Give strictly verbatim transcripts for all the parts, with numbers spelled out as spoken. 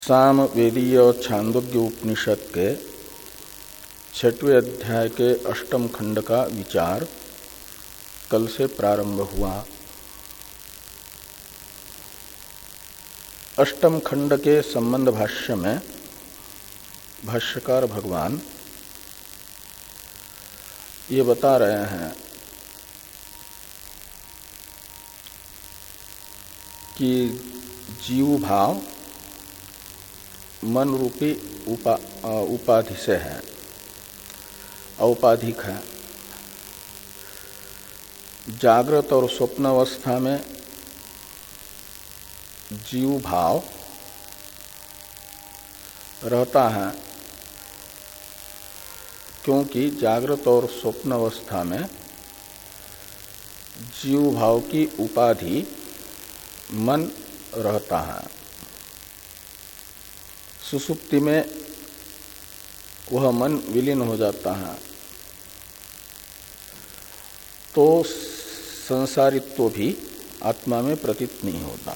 साम वेदीय छांदोग्य उपनिषद के छठवें अध्याय के अष्टम खंड का विचार कल से प्रारंभ हुआ। अष्टम खंड के संबंध भाष्य में भाष्यकार भगवान ये बता रहे हैं कि जीव भाव मन रूपी उपा, उपाधि से है, औपाधिक है। जागृत और स्वप्न अवस्था में जीव भाव रहता है, क्योंकि जागृत और स्वप्न अवस्था में जीव भाव की उपाधि मन रहता है। सुसुप्ति में वह मन विलीन हो जाता है, तो संसारित्व भी आत्मा में प्रतीत नहीं होता।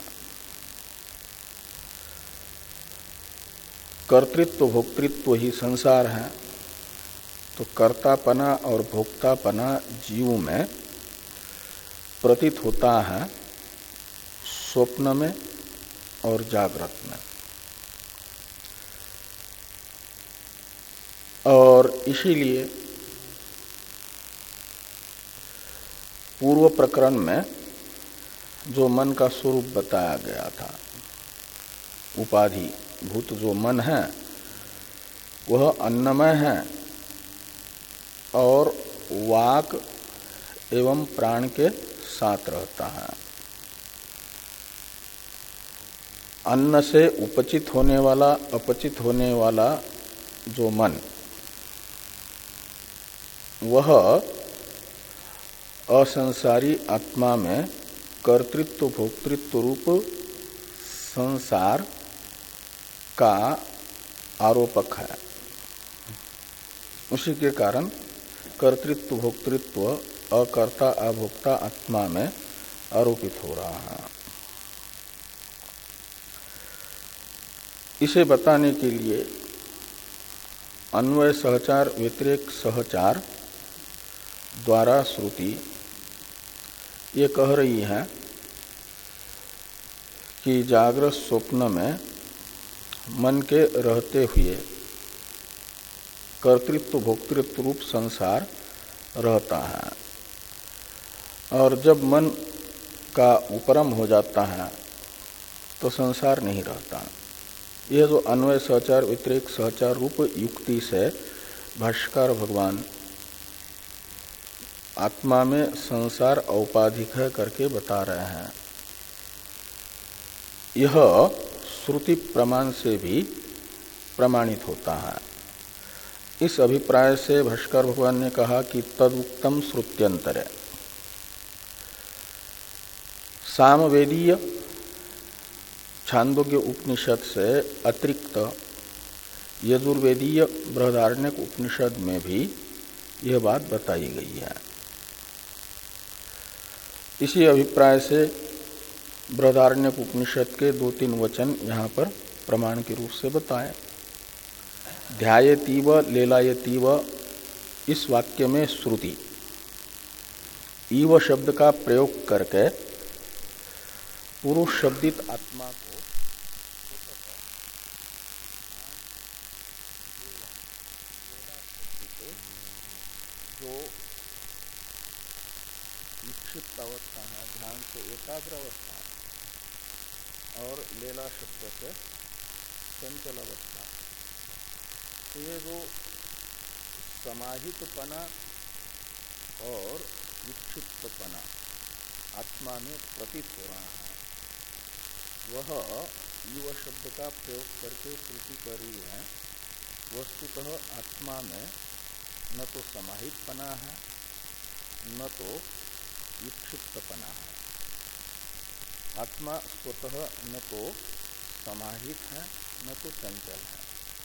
कर्तृत्व भोक्तृत्व ही संसार है, तो कर्तापना और भोक्तापना जीव में प्रतीत होता है स्वप्न में और जागृत में। और इसीलिए पूर्व प्रकरण में जो मन का स्वरूप बताया गया था, उपाधि भूत जो मन है वह अन्नमय है और वाक एवं प्राण के साथ रहता है। अन्न से उपचित होने वाला अपचित होने वाला जो मन, वह असंसारी आत्मा में कर्तृत्व भोक्तृत्व रूप संसार का आरोपक है। उसी के कारण कर्तृत्व भोक्तृत्व अकर्ता अभोक्ता आत्मा में आरोपित हो रहा है। इसे बताने के लिए अन्वय सहचार व्यतिरेक सहचार द्वारा श्रुति ये कह रही है कि जागृत स्वप्न में मन के रहते हुए कर्तृत्व भोक्तृत्व रूप संसार रहता है, और जब मन का उपरम हो जाता है तो संसार नहीं रहता। यह जो अन्वय सहचार व्यतिरेक सहचार रूप युक्ति से भाष्यकार भगवान आत्मा में संसार औपाधिक है करके बता रहे हैं, यह श्रुति प्रमाण से भी प्रमाणित होता है। इस अभिप्राय से भाष्यकार भगवान ने कहा कि तदुक्तम श्रुत्यंतरे सामवेदीय छांदोग्य उपनिषद से अतिरिक्त यजुर्वेदीय बृहदारण्यक उपनिषद में भी यह बात बताई गई है। इसी अभिप्राय से बृहदारण्यक उपनिषद के दो तीन वचन यहाँ पर प्रमाण के रूप से बताए। ध्यायतीव लेलायतीव इस वाक्य में श्रुति ईव शब्द का प्रयोग करके पुरुष शब्दित आत्मा को जो विक्षिप्त अवस्था है, ध्यान से एकाग्र अवस्था, और लेला शब्द से चंचल अवस्था, तो ये जो समाहितपना और विक्षिप्तपना आत्मा में प्रतीत हो रहा है, वह युव शब्द का प्रयोग करके श्रुति कर रही है। वस्तुतः आत्मा में न तो समाहितपना है न तो विक्षिप्तपना है। आत्मा स्वतः न तो समाहित है न तो चंचल है,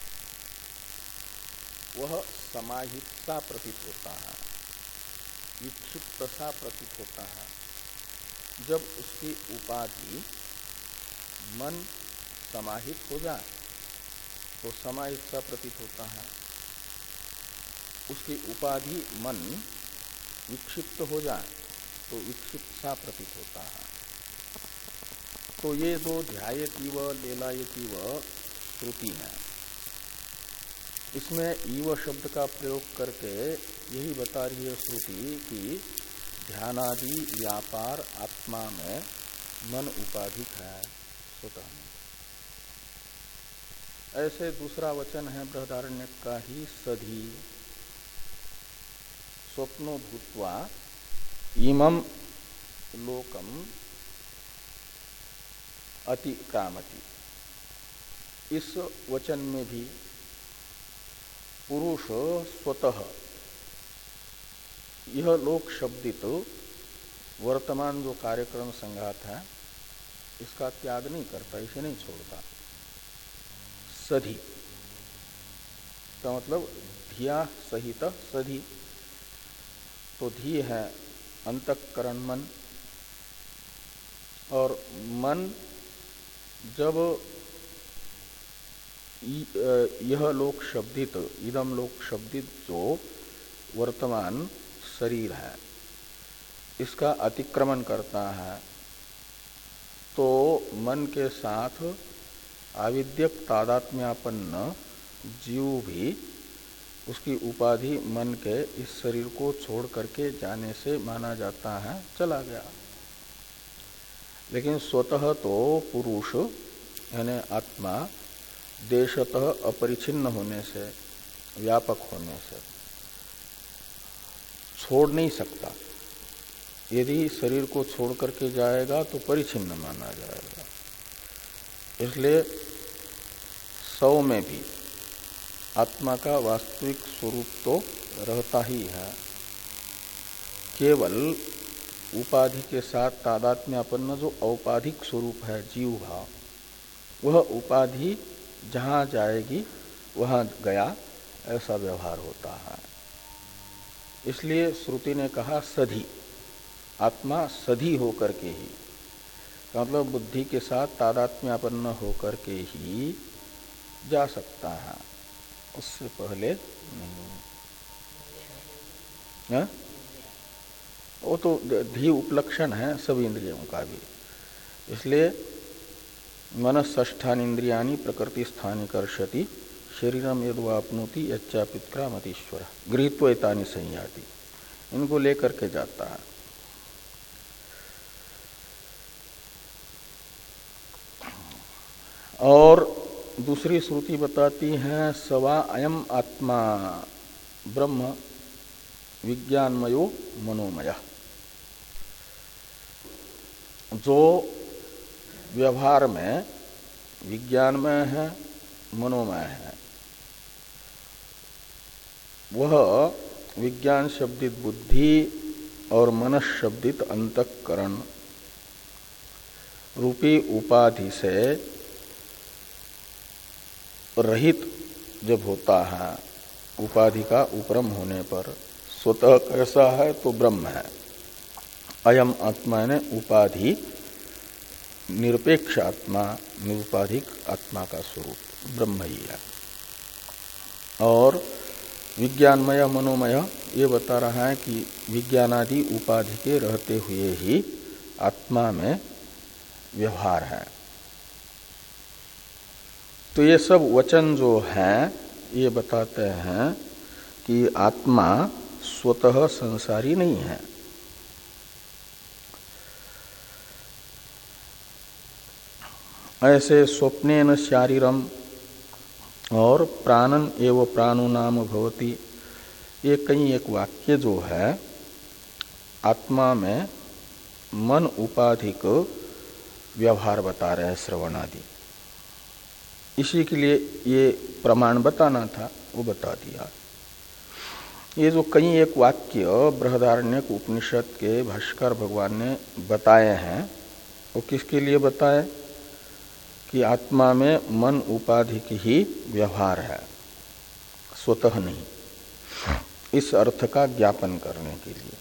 वह समाहितता प्रतीत होता है, विक्षिप्तता प्रतीत होता है जब उसकी उपाधि मन समाहित हो जाए तो समाहित सा प्रतीत होता है, उसकी उपाधि मन विक्षिप्त हो जाए तो विक्षिप्त सा प्रतीत होता है। तो ये दो ध्यायतीव लेलायतीव श्रुति है, इसमें ईव शब्द का प्रयोग करके यही बता रही है श्रुति कि ध्यानादि व्यापार आत्मा में मन उपाधिक है स्वतः में। ऐसे दूसरा वचन है बृहदारण्यक का ही सधी स्वप्नो भूत्वा इमं लोकम अतिक्रामति। इस वचन में भी पुरुष स्वतः यह लोक शब्दित वर्तमान जो कार्यक्रम संघात है इसका त्याग नहीं करता, इसे नहीं छोड़ता। सधी का मतलब धिया सहित सधी, तो धी है अंतःकरण मन, और मन जब यह लोक शब्दित इदम लोक शब्दित जो वर्तमान शरीर है इसका अतिक्रमण करता है, तो मन के साथ आविद्यक तादात्म्यापन्न जीव भी उसकी उपाधि मन के इस शरीर को छोड़ करके जाने से माना जाता है चला गया। लेकिन स्वतः तो पुरुष यानी आत्मा देशतः अपरिछिन्न होने से, व्यापक होने से छोड़ नहीं सकता। यदि शरीर को छोड़ करके जाएगा तो परिछिन्न माना जाएगा। इसलिए सौ में भी आत्मा का वास्तविक स्वरूप तो रहता ही है, केवल उपाधि के साथ तादात्म्यापन्न जो औपाधिक स्वरूप है जीव भाव, वह उपाधि जहाँ जाएगी वहाँ गया ऐसा व्यवहार होता है। इसलिए श्रुति ने कहा सधी, आत्मा सधी होकर के ही, मतलब बुद्धि के साथ तादात्म्यापन्न होकर के ही जा सकता है, उससे पहले नहीं। है? वो तो धी उपलक्षण है सभी इंद्रियों का भी। इसलिए मनस्ष्ठान इंद्रियाणी प्रकृति स्थानी कर्षति शरीरम यद्वापनोति यच्चापित्क्रामतीश्वर गृहीत्वैतानि संयाति, इनको लेकर के जाता है। और दूसरी श्रुति बताती है सवा अयम आत्मा ब्रह्म विज्ञानमयो मनोमय, जो व्यवहार में विज्ञानमय है मनोमय है, वह विज्ञान शब्दित बुद्धि और मनस शब्दित अंतःकरण रूपी उपाधि से रहित जब होता है, उपाधि का उपरम होने पर स्वतः कैसा है तो ब्रह्म है। अयम आत्मा ने उपाधि निरपेक्ष आत्मा, निरुपाधिक आत्मा का स्वरूप ब्रह्म ही है। और विज्ञानमय मनोमय ये बता रहा है कि विज्ञानादि उपाधि के रहते हुए ही आत्मा में व्यवहार है। तो ये सब वचन जो हैं ये बताते हैं कि आत्मा स्वतः संसारी नहीं है। ऐसे स्वप्नेन शारीरम और प्राणन एवं प्राणो नाम भवति, ये कई एक वाक्य जो है आत्मा में मन उपाधिक व्यवहार बता रहे हैं श्रवण आदि। इसी के लिए ये प्रमाण बताना था, वो बता दिया। ये जो कई एक वाक्य बृहदारण्यक उपनिषद के भाष्कर भगवान ने बताए हैं, वो किसके लिए बताए कि आत्मा में मन उपाधिक ही व्यवहार है, स्वतः नहीं, इस अर्थ का ज्ञापन करने के लिए।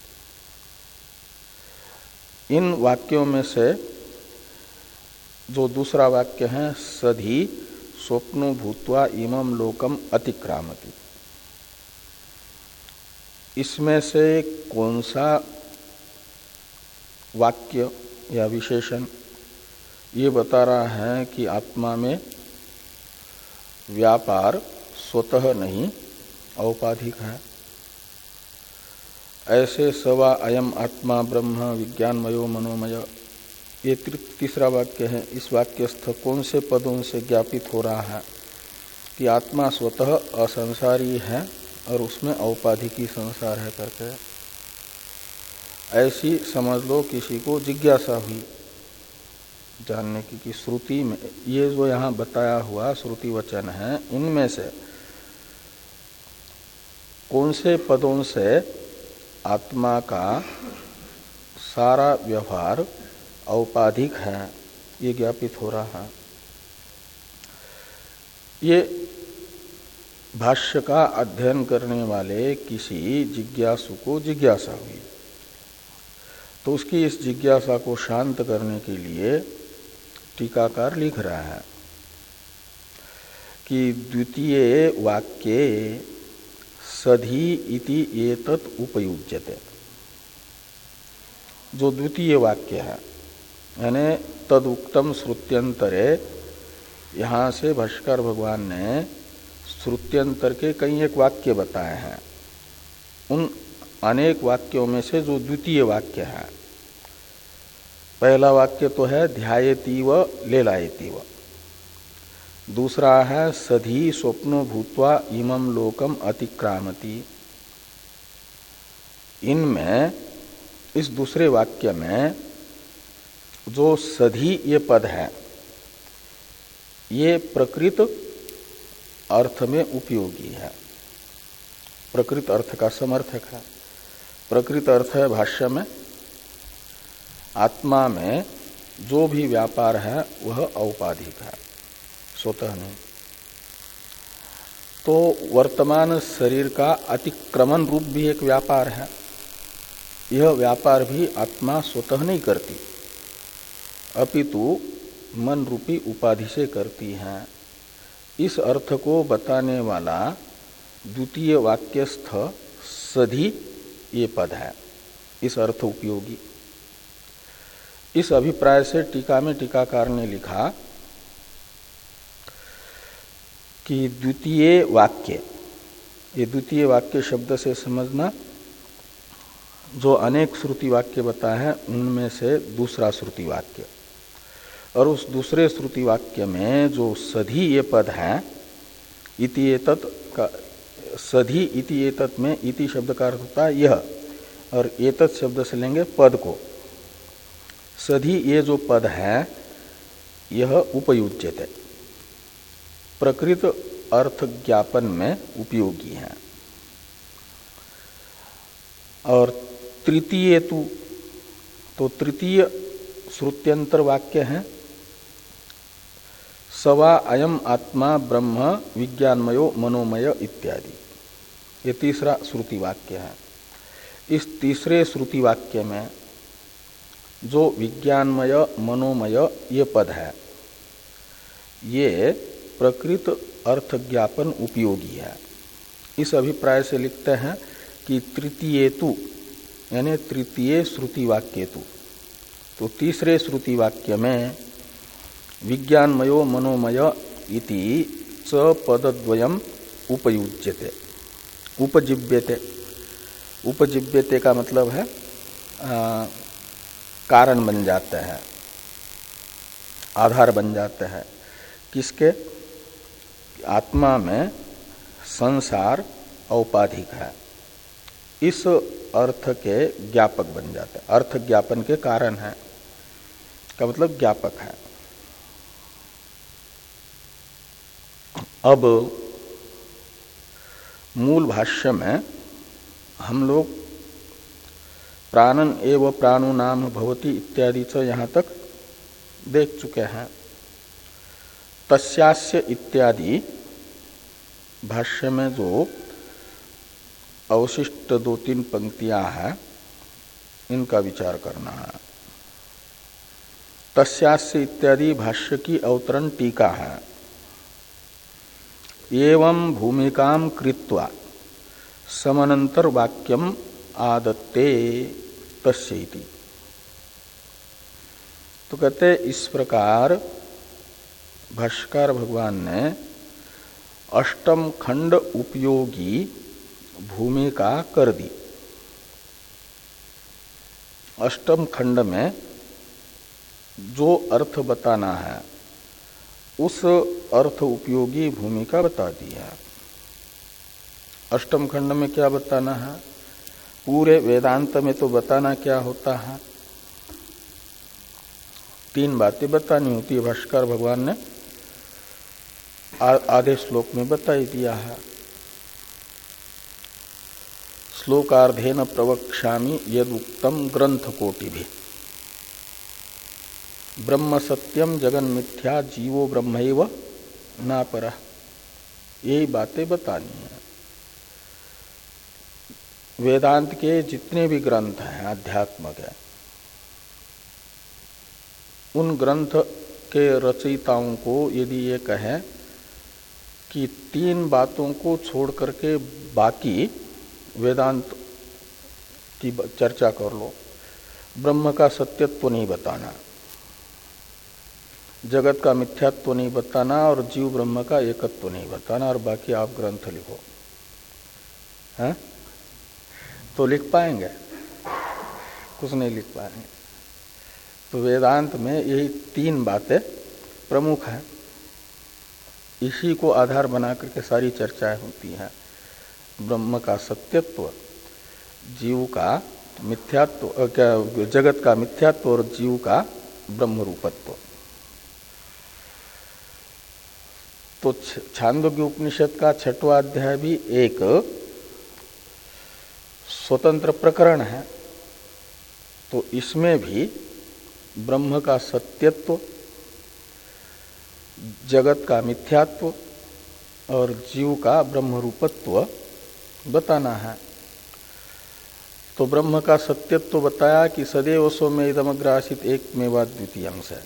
इन वाक्यों में से जो दूसरा वाक्य है सधी स्वप्नो भूत्वा इमं लोकम अतिक्रामति। इसमें से कौन सा वाक्य या विशेषण ये बता रहा है कि आत्मा में व्यापार स्वतः नहीं औपाधिक है? ऐसे सवा अयम आत्मा ब्रह्म विज्ञानमयो मनोमय, ये तीसरा वाक्य है। इस वाक्यस्थ कौन से पदों से ज्ञापित हो रहा है कि आत्मा स्वतः असंसारी है और उसमें औपाधिकी संसार है करके? ऐसी समझ लो किसी को जिज्ञासा हुई जानने की कि श्रुति में ये जो यहाँ बताया हुआ श्रुति वचन है, इनमें से कौन से पदों से आत्मा का सारा व्यवहार औपाधिक है ये ज्ञापित हो रहा है। ये भाष्य का अध्ययन करने वाले किसी जिज्ञासु को जिज्ञासा हुई, तो उसकी इस जिज्ञासा को शांत करने के लिए टीकाकार लिख रहा है कि द्वितीय वाक्ये सधि इति एतत् उपयुज्यते। जो द्वितीय वाक्य है यानी तदुक्तम श्रुत्यंतरे, यहाँ से भाष्यकार भगवान ने श्रुत्यंतर के कई एक वाक्य बताए हैं। उन अनेक वाक्यों में से जो द्वितीय वाक्य है, पहला वाक्य तो है ध्यायतीव लेलायतीव, दूसरा है सधि स्वप्नो भूत्वा इमं लोकम अतिक्रामति। इनमें इस दूसरे वाक्य में जो सधि ये पद है ये प्रकृत अर्थ में उपयोगी है, प्रकृत अर्थ का समर्थक है। प्रकृत अर्थ है भाष्य में आत्मा में जो भी व्यापार है वह औपाधिक है, स्वतः नहीं। तो वर्तमान शरीर का अतिक्रमण रूप भी एक व्यापार है। यह व्यापार भी आत्मा स्वतः नहीं करती, अपितु मन रूपी उपाधि से करती है। इस अर्थ को बताने वाला द्वितीय वाक्यस्थ सधि ये पद है, इस अर्थ उपयोगी। इस अभिप्राय से टीका में टीकाकार ने लिखा कि द्वितीय वाक्य, ये द्वितीय वाक्य शब्द से समझना जो अनेक श्रुति वाक्य बताए हैं उनमें से दूसरा श्रुति वाक्य, और उस दूसरे श्रुति वाक्य में जो सधि ये पद है, इति एतत् का सधि इति एतत् में इति शब्द का अर्थ होता है यह, और एतत् शब्द से लेंगे पद को। सधि ये जो पद है यह उपयुज्यते, प्रकृत अर्थ ज्ञापन में उपयोगी है। और तृतीय तु, तो तृतीय श्रुत्यंतर वाक्य है सवा अयम आत्मा ब्रह्म विज्ञानमयो मनोमय इत्यादि, ये तीसरा श्रुति वाक्य है। इस तीसरे श्रुति वाक्य में जो विज्ञानमय मनोमय ये पद है ये प्रकृत अर्थ ज्ञापन उपयोगी है। इस अभिप्राय से लिखते हैं कि तृतीय तु यानी तृतीय श्रुति वाक्य तु, तो तीसरे श्रुति वाक्य में विज्ञानमयो मनोमय इति च पदद्वयम उपयुज्यते, उपजीव्यते। उपजीव्यते का मतलब है आ, कारण बन जाते हैं, आधार बन जाते हैं। किसके? आत्मा में संसार औपाधिक है, इस अर्थ के ज्ञापक बन जाते हैं, अर्थ ज्ञापन के कारण है का मतलब ज्ञापक है। अब मूल भाष्य में हम लोग प्राणन एव प्राणो नाम भवति इत्यादि से यहाँ तक देख चुके हैं। तस्यास्य इत्यादि भाष्य में जो अवशिष्ट दो तीन पंक्तियां हैं इनका विचार करना है। तस्यास्य इत्यादि भाष्य की अवतरण टीका है। एवं भूमिकाम कृत्वा समनंतर वाक्यम आदत्ते तस्यैति। तो कहते इस प्रकार भाष्यकार भगवान ने अष्टम खंड उपयोगी भूमिका कर दी। अष्टम खंड में जो अर्थ बताना है उस अर्थ उपयोगी भूमिका बता दी है। अष्टम खंड में क्या बताना है? पूरे वेदांत में तो बताना क्या होता है? तीन बातें बतानी होती है। भाष्यकार भगवान ने आधे श्लोक में बता ही दिया है। श्लोकार्धेन प्रवक्ष्यामि यदुक्तम ग्रंथ कोटि भी ब्रह्म सत्यम जगन मिथ्या जीवो ब्रह्मैव नापरः। यही बातें बतानी है। वेदांत के जितने भी ग्रंथ हैं आध्यात्म के, उन ग्रंथ के रचयिताओं को यदि ये कहें कि तीन बातों को छोड़ करके बाकी वेदांत की चर्चा कर लो, ब्रह्म का सत्यत्व नहीं बताना, जगत का मिथ्यात्व नहीं बताना और जीव ब्रह्म का एकत्व नहीं बताना, और बाकी आप ग्रंथ लिखो, हैं? तो लिख पाएंगे? कुछ नहीं लिख पाएंगे। तो वेदांत में यही तीन बातें प्रमुख हैं। इसी को आधार बना करके सारी चर्चाएं होती हैं। ब्रह्म का सत्यत्व, जीव का मिथ्यात्व, क्या जगत का मिथ्यात्व और जीव का ब्रह्म रूपत्व। तो छांदोग्य उपनिषद का छठवां अध्याय भी एक स्वतंत्र प्रकरण है। तो इसमें भी ब्रह्म का सत्यत्व, जगत का मिथ्यात्व और जीव का ब्रह्म रूपत्व बताना है। तो ब्रह्म का सत्यत्व बताया कि सदैव सौम्य इदमग्र आसीत् एकमेवा द्वितीयं से,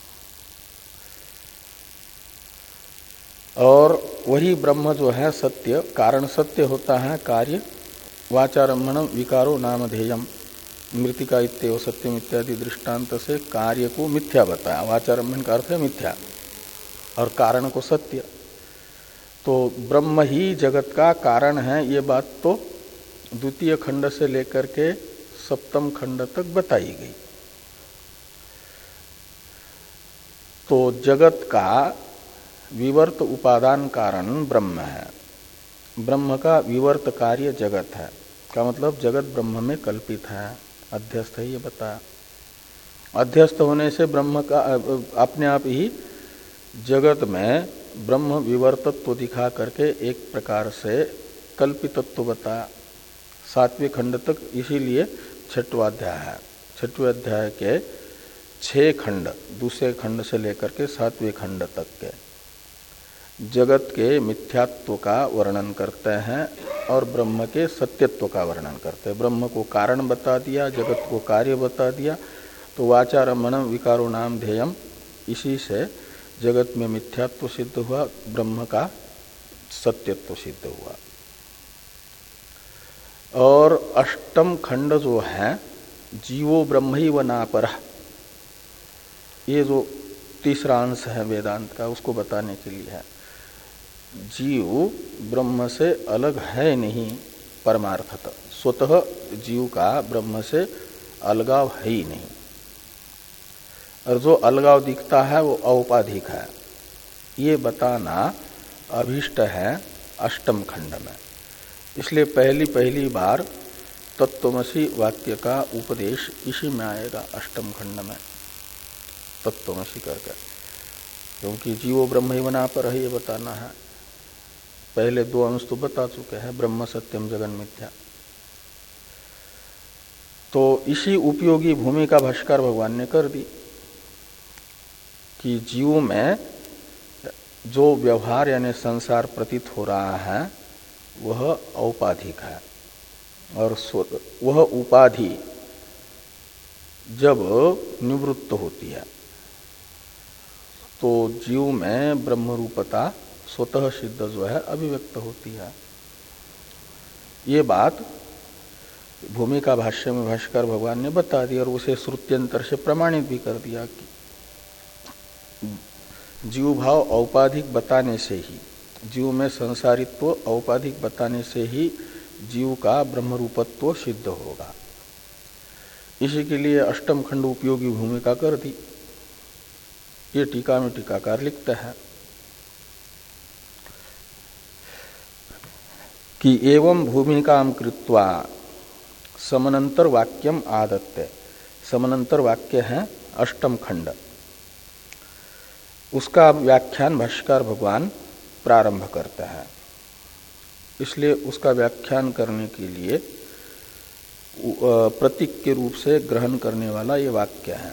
और वही ब्रह्म जो है सत्य, कारण सत्य होता है, कार्य वाचारम्भणम विकारो नामधेयम, मृतिका इत्येव सत्यम इत्यादि दृष्टांत से कार्य को मिथ्या बताया। वाचारम्भन का अर्थ है मिथ्या और कारण को सत्य। तो ब्रह्म ही जगत का कारण है, ये बात तो द्वितीय खंड से लेकर के सप्तम खंड तक बताई गई। तो जगत का विवर्त उपादान कारण ब्रह्म है, ब्रह्म का विवर्त कार्य जगत है, का मतलब जगत ब्रह्म में कल्पित है, अध्यस्त है, ये बताया। अध्यस्त होने से ब्रह्म का अपने आप ही जगत में ब्रह्म विवर्तत्व दिखा करके एक प्रकार से कल्पितत्व बताया। सातवें खंड तक, इसीलिए छठवां अध्याय है। छठवें अध्याय के छह खंड, दूसरे खंड से लेकर के सातवें खंड तक के जगत के मिथ्यात्व का वर्णन करते हैं और ब्रह्म के सत्यत्व का वर्णन करते हैं। ब्रह्म को कारण बता दिया, जगत को कार्य बता दिया। तो वाचारम्भणम विकारो नाम ध्येयम, इसी से जगत में मिथ्यात्व सिद्ध हुआ, ब्रह्म का सत्यत्व सिद्ध हुआ। और अष्टम खंड जो है जीवो ब्रह्मैव नापरः, ये जो तीसरा अंश है वेदांत का, उसको बताने के लिए है। जीव ब्रह्म से अलग है नहीं परमार्थतः, स्वतः जीव का ब्रह्म से अलगाव है ही नहीं, और जो अलगाव दिखता है वो औपाधिक है। ये बताना अभीष्ट है अष्टम खंड में। इसलिए पहली पहली बार तत्त्वमसि वाक्य का उपदेश इसी में आएगा, अष्टम खंड में तत्त्वमसि करके, क्योंकि जीवो ब्रह्मैव नापरः ये बताना है। पहले दो अंश तो बता चुके हैं, ब्रह्म सत्यम जगन मिथ्या। तो इसी उपयोगी भूमिका भाष्यकार भगवान ने कर दी कि जीव में जो व्यवहार यानी संसार प्रतीत हो रहा है वह औपाधिक है, और वह उपाधि जब निवृत्त होती है तो जीव में ब्रह्म रूपता स्वतः सिद्ध जो है अभिव्यक्त होती है। ये बात भूमिका भाष्य में भाष्यकार भगवान ने बता दी और उसे श्रुत्यंतर से प्रमाणित भी कर दिया कि जीव भाव औपाधिक बताने से ही, जीव में संसारित्व औपाधिक बताने से ही जीव का ब्रह्मरूपत्व सिद्ध होगा। इसी के लिए अष्टम खंड उपयोगी भूमिका कर दी। ये टीका में टीकाकार लिखता है कि एवं भूमिकाम कृत्वा समनंतर वाक्यम आदत्ते। समनंतर वाक्य है अष्टम खंड, उसका व्याख्यान भाष्यकार भगवान प्रारंभ करते हैं। इसलिए उसका व्याख्यान करने के लिए प्रतीक के रूप से ग्रहण करने वाला ये वाक्य है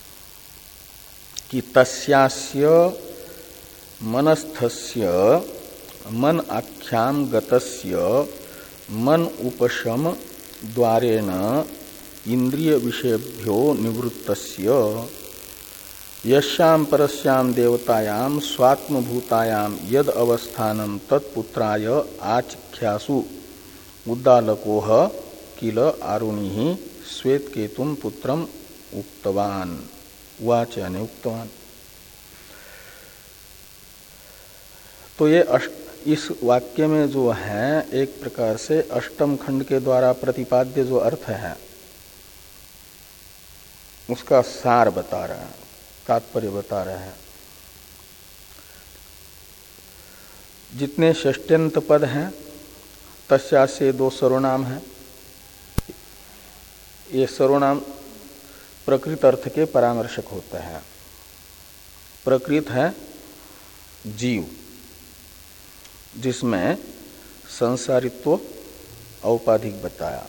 कि तस्यास्य मनस्थस्य मन आख्याम गतस्य मन उपशम द्वारेण इंद्रिय विषयभ्यो निवृत्तस्य यस्याम परस्याम देवतायाम स्वात्मभूतायाम यद अवस्थानम तत्पुत्राय आचिख्यासु उद्दालकोह किल आरुणि श्वेतकेतुम पुत्रम उक्तवान उवाच यानी उक्तवान। तो ये अष्ट, इस वाक्य में जो है एक प्रकार से अष्टम खंड के द्वारा प्रतिपाद्य जो अर्थ है उसका सार बता रहे हैं, तात्पर्य बता रहे हैं। जितने षष्ट्यंत पद हैं तस्या से दो सर्वनाम हैं। ये सर्वनाम प्रकृत अर्थ के परामर्शक होते हैं। प्रकृत है जीव, जिसमें संसारित्व औपाधिक बताया,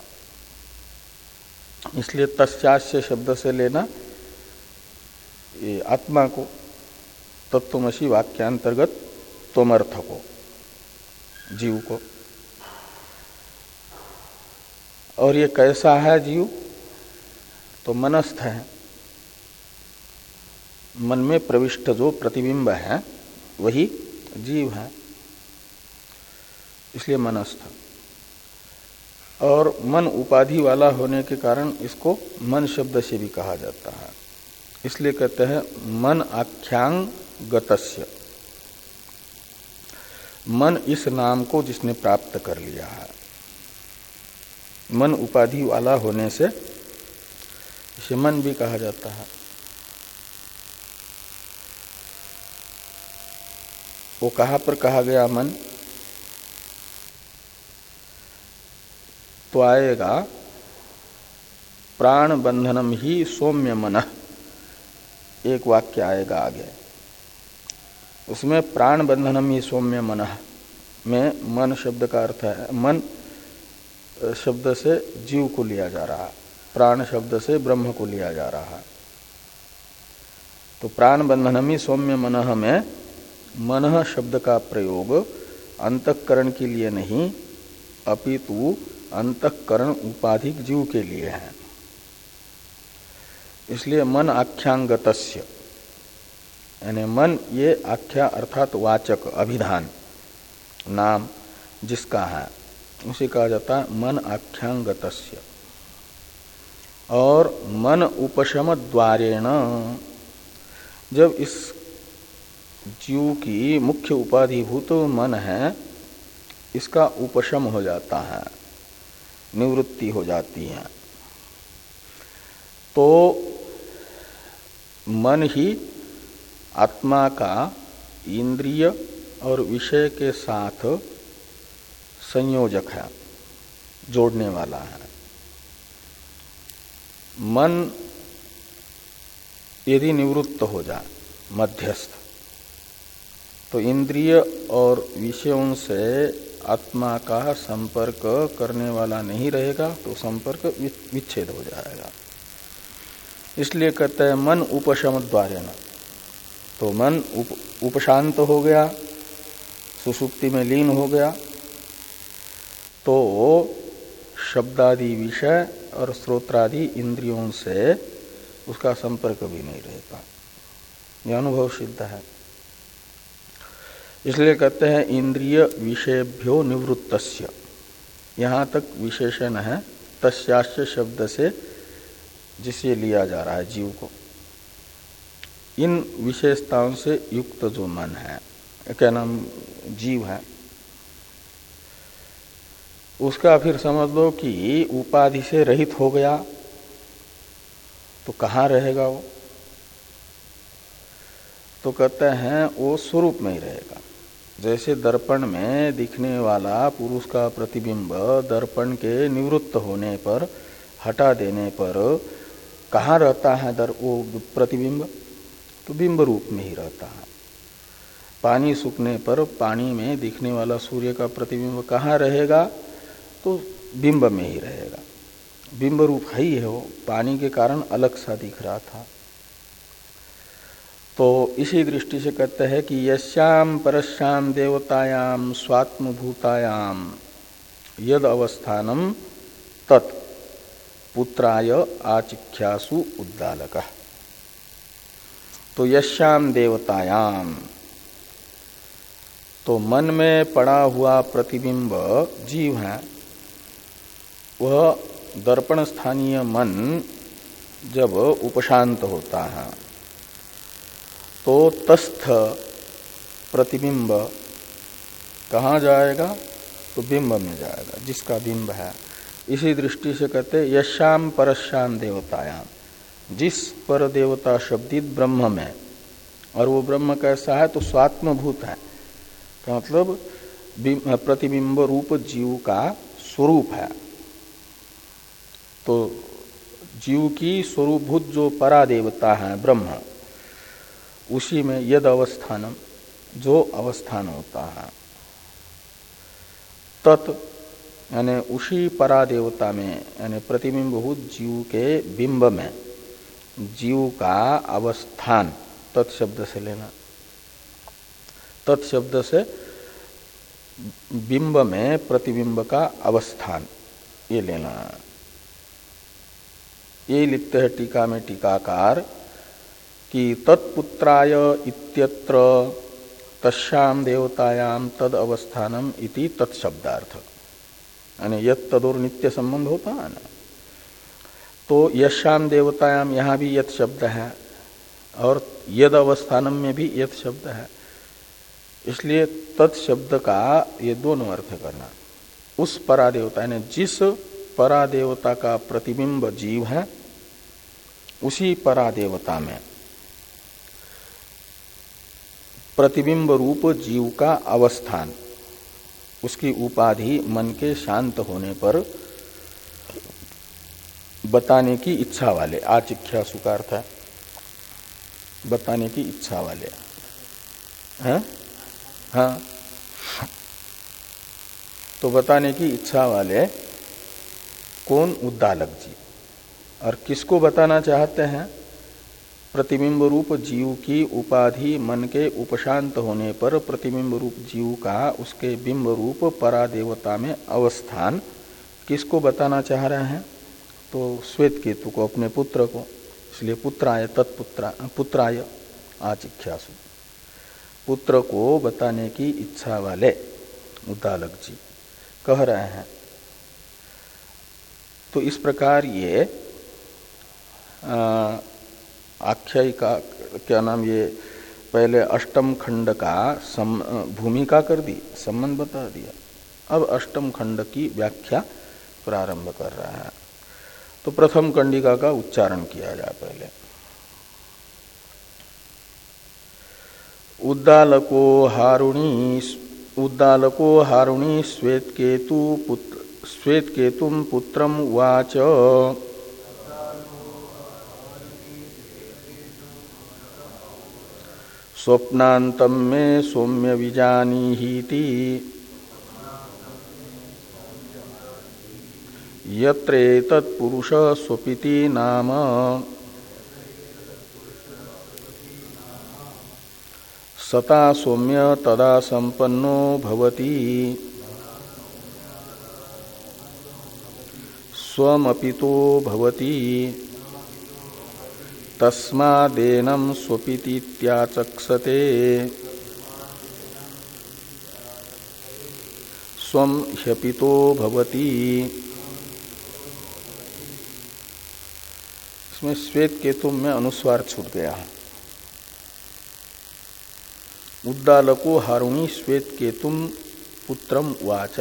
इसलिए तस्यास्य शब्द से लेना ये आत्मा को, तत्वमसि वाक्यांतर्गत त्वमर्थ को, जीव को। और ये कैसा है जीव? तो मनस्थ है, मन में प्रविष्ट जो प्रतिबिंब है वही जीव है, इसलिए मनस्थ। और मन उपाधि वाला होने के कारण इसको मन शब्द से भी कहा जाता है, इसलिए कहते हैं मन आख्यांग गतस्य। मन इस नाम को जिसने प्राप्त कर लिया है, मन उपाधि वाला होने से इसे मन भी कहा जाता है। वो कहाँ पर कहा गया मन? तो आएगा प्राण बंधनम ही सौम्य मनः, एक वाक्य आएगा आगे, उसमें प्राण बंधनम ही सौम्य मनः में मन शब्द का अर्थ है, मन शब्द से जीव को लिया जा रहा है, प्राण शब्द से ब्रह्म को लिया जा रहा है। तो प्राण बंधनम ही सौम्य मनः में मनः शब्द का प्रयोग अंतःकरण के लिए नहीं अपितु अंतःकरण उपाधिक जीव के लिए है। इसलिए मन आख्यांगतस्य, यानी मन ये आख्या अर्थात वाचक अभिधान नाम जिसका है उसे कहा जाता है मन आख्यांगतस्य। और मन उपशम द्वारेण, जब इस जीव की मुख्य उपाधिभूत मन है इसका उपशम हो जाता है, निवृत्ति हो जाती है, तो मन ही आत्मा का इंद्रिय और विषय के साथ संयोजक है, जोड़ने वाला है। मन यदि निवृत्त हो जाए मध्यस्थ, तो इंद्रिय और विषयों से आत्मा का संपर्क करने वाला नहीं रहेगा, तो संपर्क विच्छेद हो जाएगा। इसलिए कहते हैं मन उपशम द्वारेण, तो मन उप, उपशांत हो गया, सुषुप्ति में लीन हो गया, तो शब्दादि विषय और श्रोत्रादि इंद्रियों से उसका संपर्क भी नहीं रहता। यह अनुभव सिद्ध है। इसलिए कहते हैं इंद्रिय विषयभ्यो निवृत्तस्य, यहाँ तक विशेषण है तस्यास्य शब्द से, जिसे लिया जा रहा है जीव को। इन विशेषताओं से युक्त जो मन है, क्या नाम जीव है, उसका फिर समझ लो कि उपाधि से रहित हो गया तो कहाँ रहेगा वो? तो कहते हैं वो स्वरूप में ही रहेगा। जैसे दर्पण में दिखने वाला पुरुष का प्रतिबिंब दर्पण के निवृत्त होने पर, हटा देने पर कहाँ रहता है दर वो प्रतिबिंब? तो बिंब रूप में ही रहता है। पानी सूखने पर पानी में दिखने वाला सूर्य का प्रतिबिंब कहाँ रहेगा? तो बिंब में ही रहेगा। बिंब रूप है ही है वो, पानी के कारण अलग सा दिख रहा था। तो इसी दृष्टि से कहते हैं कि यस्याम परस्याम देवतायाम स्वात्मभूतायाम यद अवस्थानम तत् पुत्राय आचिख्यासु उद्दालकः। तो यस्याम देवतायाम, तो मन में पड़ा हुआ प्रतिबिंब जीव है, वह दर्पण स्थानीय मन जब उपशांत होता है तो तस्थ प्रतिबिंब कहाँ जाएगा? तो बिंब में जाएगा, जिसका बिंब है। इसी दृष्टि से कहते यश्याम परश्याम देवतायाम, जिस पर देवता शब्दित ब्रह्म में, और वो ब्रह्म कैसा है? तो स्वात्मभूत है, तो मतलब प्रतिबिंब रूप जीव का स्वरूप है। तो जीव की स्वरूपभूत जो परादेवता है ब्रह्म, उसी में यद अवस्थानम, जो अवस्थान होता है, तत् यानी उसी परादेवता में, यानी प्रतिबिंबभूत जीव के बिंब में जीव का अवस्थान, तत्शब्द से लेना, तत्शब्द से बिंब में प्रतिबिंब का अवस्थान ये लेना। ये लिखते हैं टीका में टीकाकार कि तत्पुत्राय इत्यत्र तस्याम देवतायाम तद अवस्थानम इति तत्शब्दार्थ, यानी यत् तदोर नित्य संबंध होता है ना। तो यस्याम देवतायाम यहाँ भी यत् शब्द है और यद अवस्थानम में भी यत् शब्द है, इसलिए तत्शब्द का ये दोनों अर्थ करना। उस परादेवता यानी जिस परादेवता का प्रतिबिंब जीव है, उसी परादेवता में प्रतिबिंब रूप जीव का अवस्थान, उसकी उपाधि मन के शांत होने पर बताने की इच्छा वाले, आचिख्या सुकार्थ है, बताने की इच्छा वाले हैं, हाँ, तो बताने की इच्छा वाले कौन? उद्दालक जी। और किसको बताना चाहते हैं? प्रतिबिंब रूप जीव की उपाधि मन के उपशांत होने पर प्रतिबिंब रूप जीव का उसके बिंब रूप परादेवता में अवस्थान किसको बताना चाह रहे हैं? तो श्वेत केतु को, अपने पुत्र को। इसलिए पुत्राय तत्पुत्रा पुत्राय आचिख्यासु, पुत्र को बताने की इच्छा वाले उद्दालक जी कह रहे हैं। तो इस प्रकार ये आख्यायिका, क्या नाम, ये पहले अष्टम खंड का सम, भूमिका कर दी, संबंध बता दिया। अब अष्टम खंड की व्याख्या प्रारंभ कर रहा है। तो प्रथम कंडिका का उच्चारण किया जाए पहले। उद्दालको हारुणी उद्दालको हारुणी श्वेत केतु पुत्र श्वेत केतुम पुत्रम उवाच स्वप्नांतम में सौम्य विजानीहीति यत्रेतत्पुरुष स्वपिति नाम सता सौम्य तदा संपन्नो भवति स्वमपितो भवति तस्मादेनं स्वपितीत्याचक्षते। स्वम शपितो भवति। इसमें श्वेत केतु में अनुस्वार छूट गया है। उद्दालको हारुणी श्वेत केतुम पुत्रम उवाच।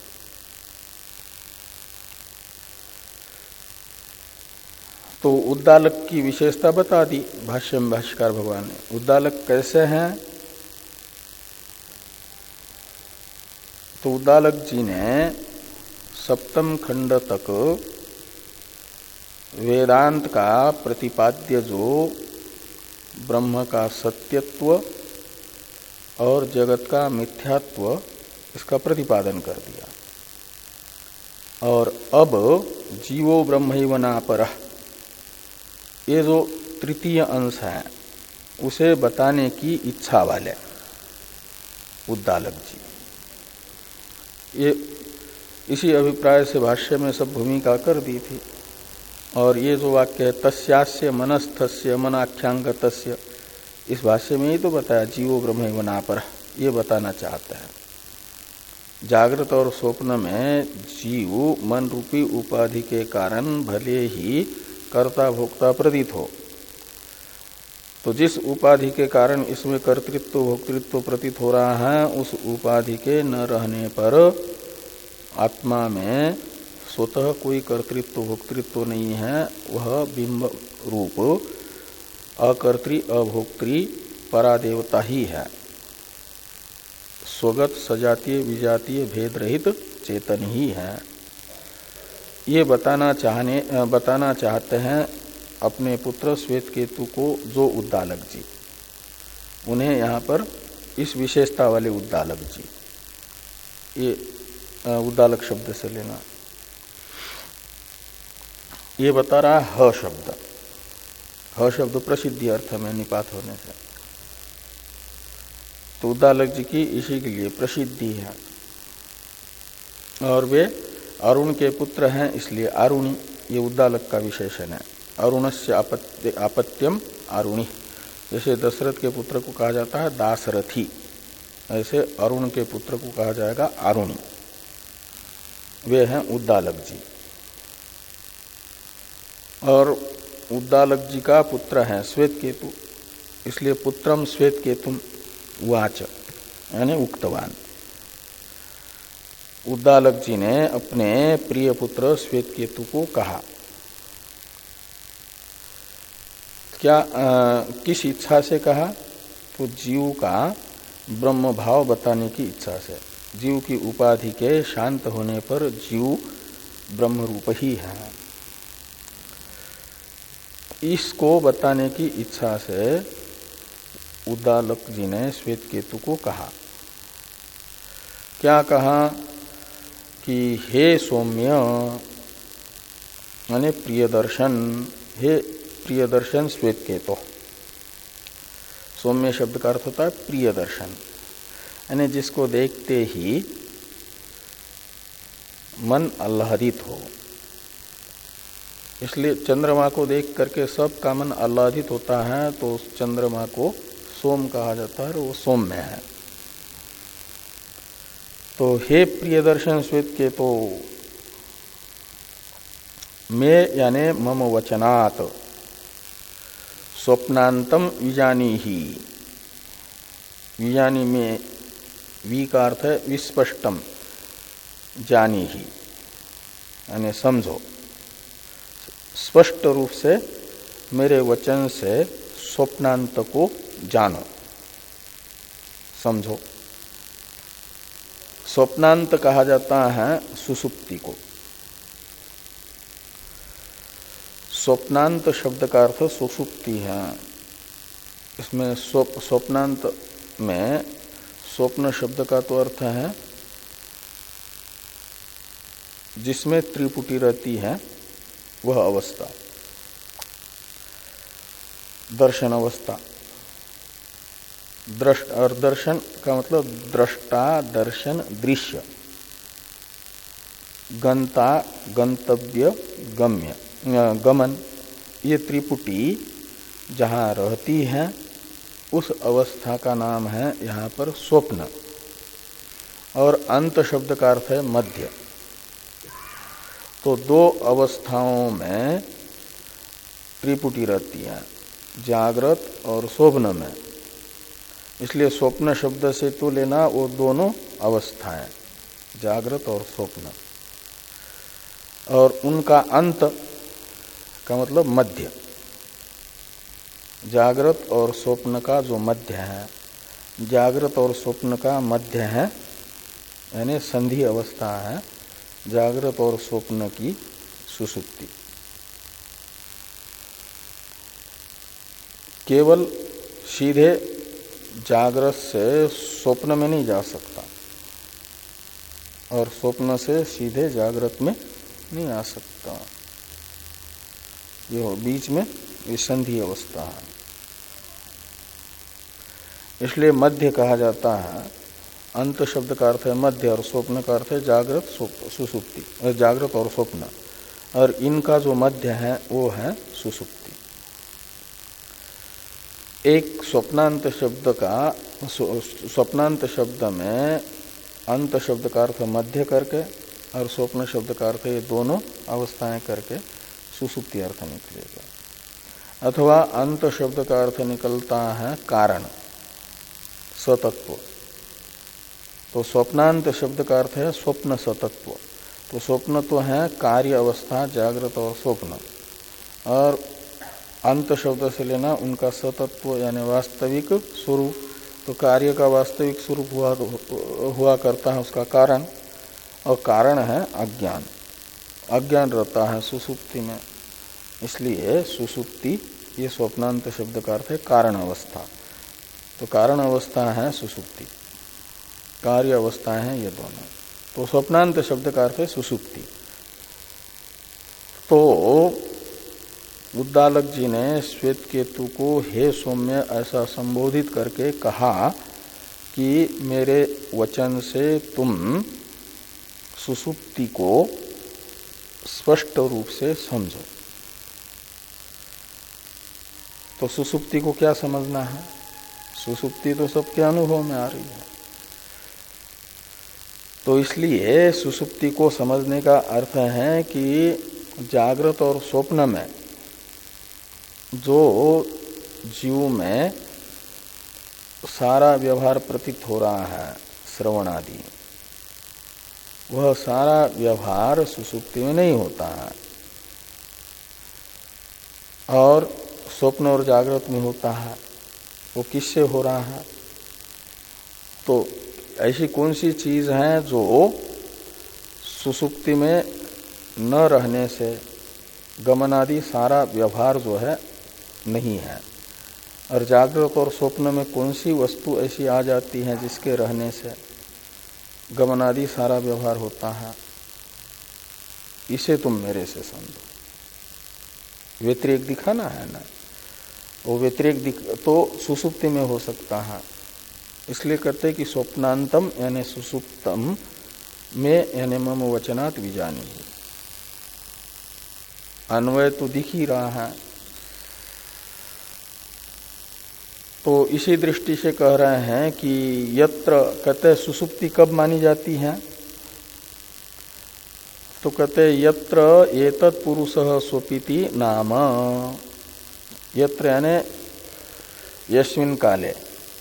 तो उद्दालक की विशेषता बता दी भाष्य में भाष्यकार भगवान ने। उद्दालक कैसे हैं? तो उद्दालक जी ने सप्तम खंड तक वेदांत का प्रतिपाद्य जो ब्रह्म का सत्यत्व और जगत का मिथ्यात्व इसका प्रतिपादन कर दिया। और अब जीवो ब्रह्मैव नापरः, ये जो तृतीय अंश है उसे बताने की इच्छा वाले उद्दालक जी, ये इसी अभिप्राय से भाष्य में सब भूमिका कर दी थी। और ये जो वाक्य है तस्यास्य मनस्थस्य मनाख्यांगतस्य, इस भाष्य में ही तो बताया जीवो ब्रह्मैव नापरः, ये बताना चाहते हैं। जागृत और स्वप्न में जीव मन रूपी उपाधि के कारण भले ही कर्ता भोक्ता प्रतीत हो, तो जिस उपाधि के कारण इसमें कर्तृत्व भोक्तृत्व प्रतीत हो रहा है, उस उपाधि के न रहने पर आत्मा में स्वतः कोई कर्तृत्व भोक्तृत्व नहीं है। वह बिंब रूप अकर्तृ अभोक्तृ परादेवता ही है, स्वगत सजातीय विजातीय भेद रहित चेतन ही है। ये बताना चाहने बताना चाहते हैं अपने पुत्र श्वेत केतु को जो उद्दालक जी, उन्हें यहाँ पर इस विशेषता वाले उद्दालक जी, ये उद्दालक शब्द से लेना। ये बता रहा है ह शब्द, ह शब्द प्रसिद्धि अर्थ में निपात होने से, तो उद्दालक जी की इसी के लिए प्रसिद्धि है। और वे अरुण के पुत्र हैं, इसलिए आरुणी ये उद्दालक का विशेषण है। अरुणस्य आपत्य आपत्यम आरुणी, जैसे दशरथ के पुत्र को कहा जाता है दासरथी, ऐसे अरुण के पुत्र को कहा जाएगा आरुणी। वे हैं उद्दालक जी। और उद्दालक जी का पुत्र है श्वेत केतु, इसलिए पुत्रम श्वेत केतुम उवाच, यानी उक्तवान। उद्दालक जी ने अपने प्रिय पुत्र श्वेत केतु को कहा। क्या आ, किस इच्छा से कहा? तो जीव का ब्रह्म भाव बताने की इच्छा से। जीव की उपाधि के शांत होने पर जीव ब्रह्म रूप ही है, इसको बताने की इच्छा से उद्दालक जी ने श्वेत केतु को कहा। क्या कहा कि हे सौम्य, यानी प्रियदर्शन, हे प्रियदर्शन श्वेत केतु। सौम्य शब्द का अर्थ होता है प्रियदर्शन, यानी जिसको देखते ही मन आह्लादित हो। इसलिए चंद्रमा को देख करके सब का मन आह्लादित होता है, तो उस चंद्रमा को सोम कहा जाता है, और वो सौम्य है। तो हे प्रियदर्शन श्वेत केतु, मैं यानी मम वचनात् स्वप्नांतम विजानीहि, विजानी में वी का अर्थ है विस्पष्टम, जानी ही यानी समझो, स्पष्ट रूप से मेरे वचन से स्वप्नांत को जानो, समझो। स्वप्नांत कहा जाता है सुसुप्ति को। स्वप्नांत शब्द का अर्थ सुसुप्ति है। इसमें स्वप्नांत में स्वप्न शब्द का तो अर्थ है जिसमें त्रिपुटी रहती है वह अवस्था, दर्शन अवस्था। दृष्ट और दर्शन का मतलब दृष्टा, दर्शन, दृश्य, गंता, गंतव्य, गम्य, गमन, ये त्रिपुटी जहाँ रहती है उस अवस्था का नाम है यहाँ पर स्वप्न। और अंत शब्द का अर्थ है मध्य। तो दो अवस्थाओं में त्रिपुटी रहती है, जागृत और स्वप्न में। इसलिए स्वप्न शब्द से तो लेना वो दोनों अवस्थाएं, जागृत और स्वप्न, और उनका अंत का मतलब मध्य। जागृत और स्वप्न का जो मध्य है, जागृत और स्वप्न का मध्य है यानी संधि अवस्था है जागृत और स्वप्न की सुषुप्ति। केवल सीधे जागृत से स्वप्न में नहीं जा सकता और स्वप्न से सीधे जागृत में नहीं आ सकता। ये बीच में ये संधि अवस्था है, इसलिए मध्य कहा जाता है। अंत शब्द का अर्थ है मध्य और स्वप्न का अर्थ है जागृत सुषुप्ति, जागृत और स्वप्न, और इनका जो मध्य है वो है सुषुप्ति। एक स्वप्नांत शब्द का, स्वप्नांत शब्द में अंत शब्द का अर्थ मध्य करके और स्वप्न शब्द का अर्थ ये दोनों अवस्थाएं करके सुषुप्ति अर्थ निकलेगा। अथवा अंत शब्द का अर्थ निकलता है कारण, सतत्व। तो स्वप्नांत शब्द का अर्थ है स्वप्न सतत्व। तो स्वप्न तो है कार्य अवस्था, जागृत और स्वप्न, और अंत शब्द से लेना उनका सतत्व यानी वास्तविक स्वरूप। तो कार्य का वास्तविक स्वरूप हुआ हुआ करता है उसका कारण, और कारण है अज्ञान। अज्ञान रहता है सुषुप्ति में, इसलिए सुषुप्ति ये स्वप्नांत शब्द का अर्थ है कारण अवस्था। तो कारण अवस्था है सुषुप्ति, कार्य अवस्थाएं हैं ये दोनों। तो स्वप्नांत शब्द का अर्थ है सुषुप्ति। तो उद्दालक जी ने श्वेत केतु को हे सौम्य ऐसा संबोधित करके कहा कि मेरे वचन से तुम सुषुप्ति को स्पष्ट रूप से समझो। तो सुषुप्ति को क्या समझना है? सुषुप्ति तो सबके अनुभव में आ रही है। तो इसलिए सुषुप्ति को समझने का अर्थ है कि जागृत और स्वप्न में जो जीव में सारा व्यवहार प्रतीत हो रहा है, श्रवण आदि, वह सारा व्यवहार सुषुप्ति में नहीं होता है और स्वप्न और जागृत में होता है। वो किससे हो रहा है? तो ऐसी कौन सी चीज है जो सुषुप्ति में न रहने से गमन आदि सारा व्यवहार जो है नहीं है, और जागृत और स्वप्न में कौन सी वस्तु ऐसी आ जाती है जिसके रहने से गमन आदि सारा व्यवहार होता है? इसे तुम मेरे से समझो। व्यतिरेक दिखाना है ना, वो व्यतिरेक दिख तो सुषुप्ति में हो सकता है। इसलिए कहते हैं कि स्वप्नांतम यानी सुसुप्तम में यानी मम वचनात् विजानी। अन्वय तो दिख ही रहा है। तो इसी दृष्टि से कह रहे हैं कि यत्र, कहते सुसुप्ति कब मानी जाती है? तो कहते यत्र एतत् पुरुषः स्वपिति नाम, यत्र यानी यस्मिन् काले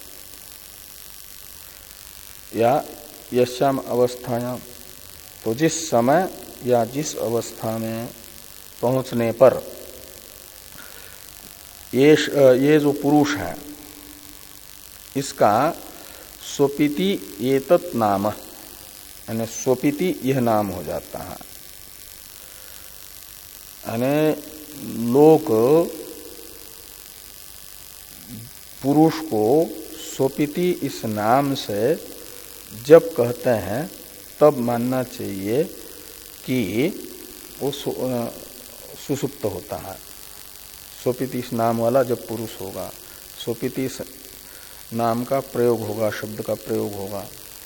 या यस्याम अवस्थायाम। तो जिस समय या जिस अवस्था में पहुंचने पर ये ये जो पुरुष है इसका स्वपिति एतत् नाम यानी स्वपिति यह नाम हो जाता है। यानी लोग पुरुष को स्वपिति इस नाम से जब कहते हैं तब मानना चाहिए कि वो सुषुप्त होता है। स्वपिति इस नाम वाला जब पुरुष होगा, स्वपिति नाम का प्रयोग होगा, शब्द का प्रयोग होगा।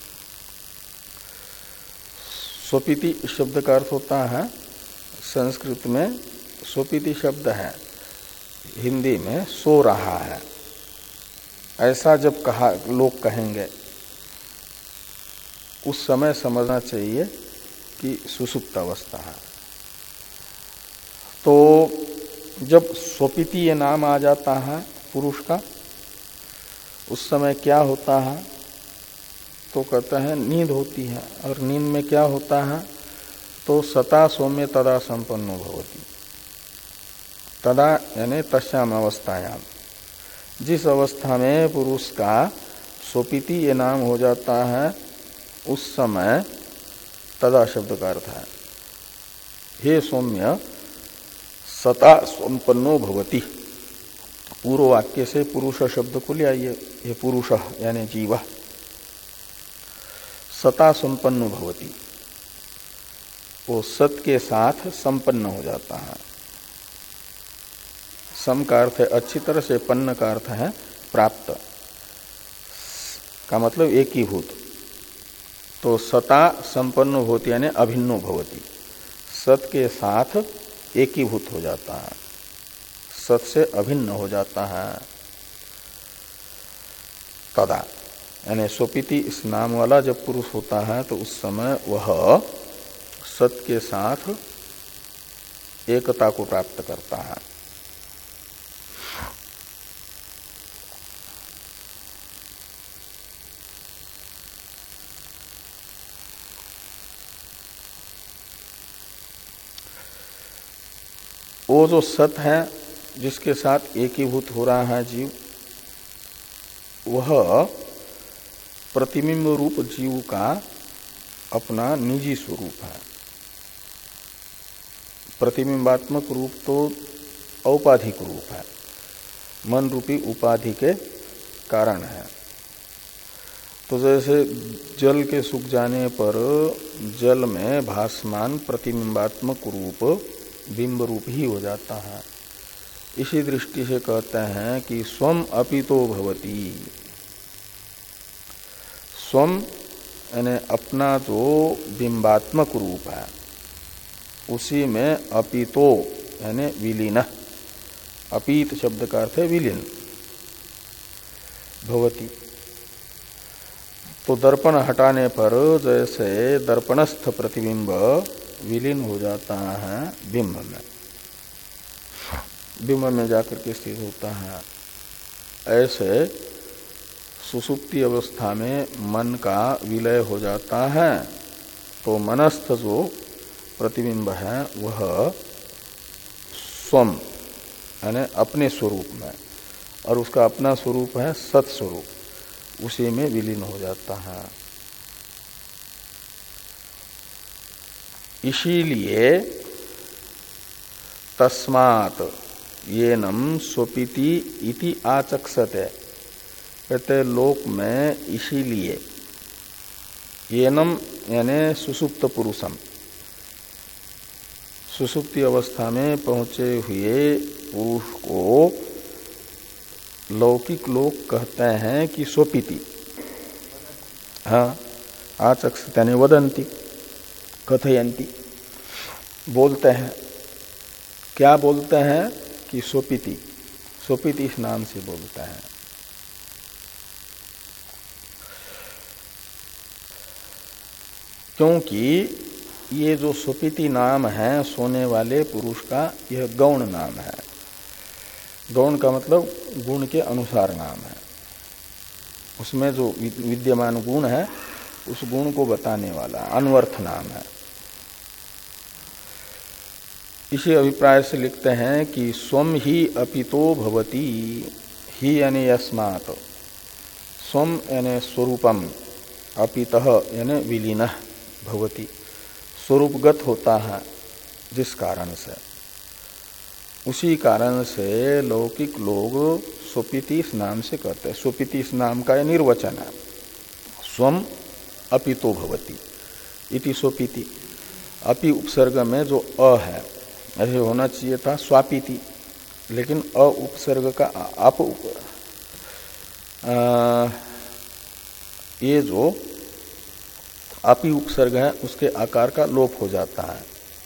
स्वपिति शब्द का अर्थ होता है, संस्कृत में स्वपिति शब्द है, हिंदी में सो रहा है, ऐसा जब कहा लोग कहेंगे उस समय समझना चाहिए कि सुषुप्त अवस्था है। तो जब स्वपिति ये नाम आ जाता है पुरुष का, उस समय क्या होता है? तो कहते हैं नींद होती है। और नींद में क्या होता है? तो सता सौम्य तदा संपन्नो भवति। तदा यानी तस्याम अवस्थायाम, जिस अवस्था में पुरुष का स्वपिति ये नाम हो जाता है, उस समय तदा शब्द का अर्थ है हे सौम्य सता संपन्नो भवति। पूर्व वाक्य से पुरुष शब्द को ले आइए, ये पुरुष यानी जीव सता संपन्नो भवति, वो सत के साथ संपन्न हो जाता है। सम का अर्थ है अच्छी तरह से, पन्न का अर्थ है प्राप्त का मतलब एकीभूत। तो सता संपन्न होती यानी अभिन्नो भवति, सत के साथ एकीभूत हो जाता है, सत से अभिन्न हो जाता है। तदा यानी स्वपिति इस नाम वाला जब पुरुष होता है तो उस समय वह सत के साथ एकता को प्राप्त करता है। वो जो सत है जिसके साथ एकीभूत हो रहा है जीव, वह प्रतिबिंब रूप जीव का अपना निजी स्वरूप है। प्रतिबिंबात्मक रूप तो औपाधिक रूप है, मन रूपी उपाधि के कारण है। तो जैसे जल के सूख जाने पर जल में भासमान प्रतिबिंबात्मक रूप बिंब रूप ही हो जाता है। इसी दृष्टि से कहते हैं कि स्वम अपितो भवति। स्वम यानी अपना जो बिंबात्मक रूप है उसी में अपितो यानी विलीन, अपीत शब्द का अर्थ है विलीन भवति। तो दर्पण हटाने पर जैसे दर्पणस्थ प्रतिबिंब विलीन हो जाता है बिंब में, बिंब में जाकर के स्थित होता है, ऐसे सुसुप्ति अवस्था में मन का विलय हो जाता है। तो मनस्थ जो प्रतिबिंब है वह स्वम यानी अपने स्वरूप में, और उसका अपना स्वरूप है सत स्वरूप, उसी में विलीन हो जाता है। इसीलिए तस्मात् येनम स्वपिति इति आचक्षते, कहते लोक में इसीलिए, येनम यानी सुसुप्त पुरुषम, सुसुप्ति अवस्था में पहुंचे हुए पुरुष को लौकिक लोग कहते हैं कि स्वपिति, हाँ आचक्षते यानी वदंती, कथयंती, बोलते हैं। क्या बोलते हैं? कि स्वपिति, स्वपिति इस नाम से बोलते हैं। क्योंकि ये जो स्वपिति नाम है सोने वाले पुरुष का, यह गौण नाम है। गौण का मतलब गुण के अनुसार नाम है, उसमें जो विद्यमान गुण है उस गुण को बताने वाला अनवर्थ नाम है। इसी अभिप्राय से लिखते हैं कि स्वम ही अपितो भवति, ही यानी यस्मात्, स्वम यानी स्वरूपम, अपितः यानी विलीनः भवति, स्वरूपगत होता है जिस कारण से, उसी कारण से लौकिक लोग स्वपिति इस नाम से कहते हैं। स्वपिति इस नाम का निर्वचन है, स्वम अपितो भवति इति स्वपिति। अपि उपसर्ग में जो अ है ऐसे होना चाहिए था स्वापिति, लेकिन अ उपसर्ग का अप आ, ये जो अपि उपसर्ग है उसके आकार का लोप हो जाता है।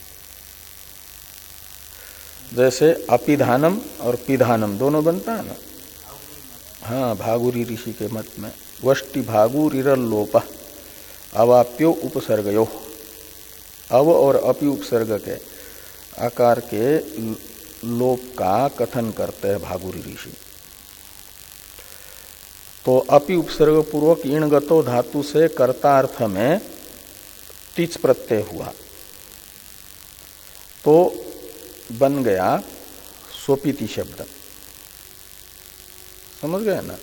जैसे अपिधानम और पिधानम दोनों बनता है ना, हाँ भागुरी ऋषि के मत में वष्टि भागुरिलोप, अवाप्यो उपसर्गयो, अव और अपि उपसर्ग के आकार के लोप का कथन करते हैं भागुरी ऋषि। तो अपि उपसर्ग पूर्वक इणगतो धातु से कर्तार्थ में तिच प्रत्यय हुआ तो बन गया स्वपीति शब्द। समझ गए ना,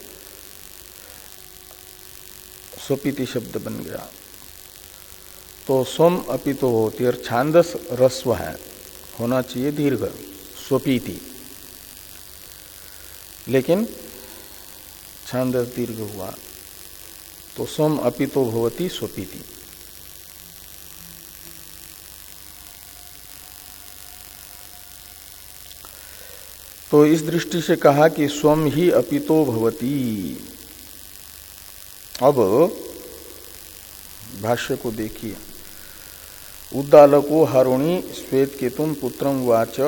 स्वपीति शब्द बन गया। तो स्वम अपितो होती और छांदस रस्व है, होना चाहिए दीर्घ स्वपीति, लेकिन छांदस दीर्घ हुआ तो स्वम अपितो भवति स्वपीति। तो इस दृष्टि से कहा कि स्वम ही अपितो भवति। अब भाष्य को देखिए, उद्दालको हारुणी श्वेत केतुम पुत्रम वाच,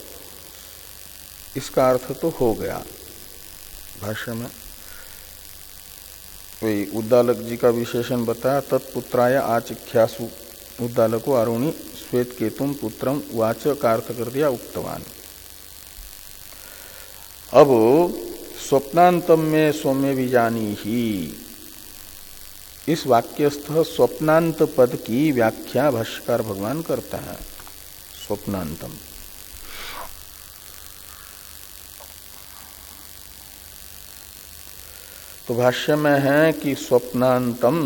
इसका अर्थ तो हो गया भाष्य में। वही उद्दालक जी का विशेषण बताया, तत्पुत्राय आचिख्यासु उद्दालको हारुणी श्वेत केतुम पुत्रम वाच का अर्थ कर दिया उक्तवान। अब स्वप्नांतम में सौम्य बीजानी ही, इस वाक्यस्थ स्वप्नांत पद की व्याख्या भाष्यकार भगवान करता है। स्वप्नांतम तो भाष्य में है कि स्वप्नांतम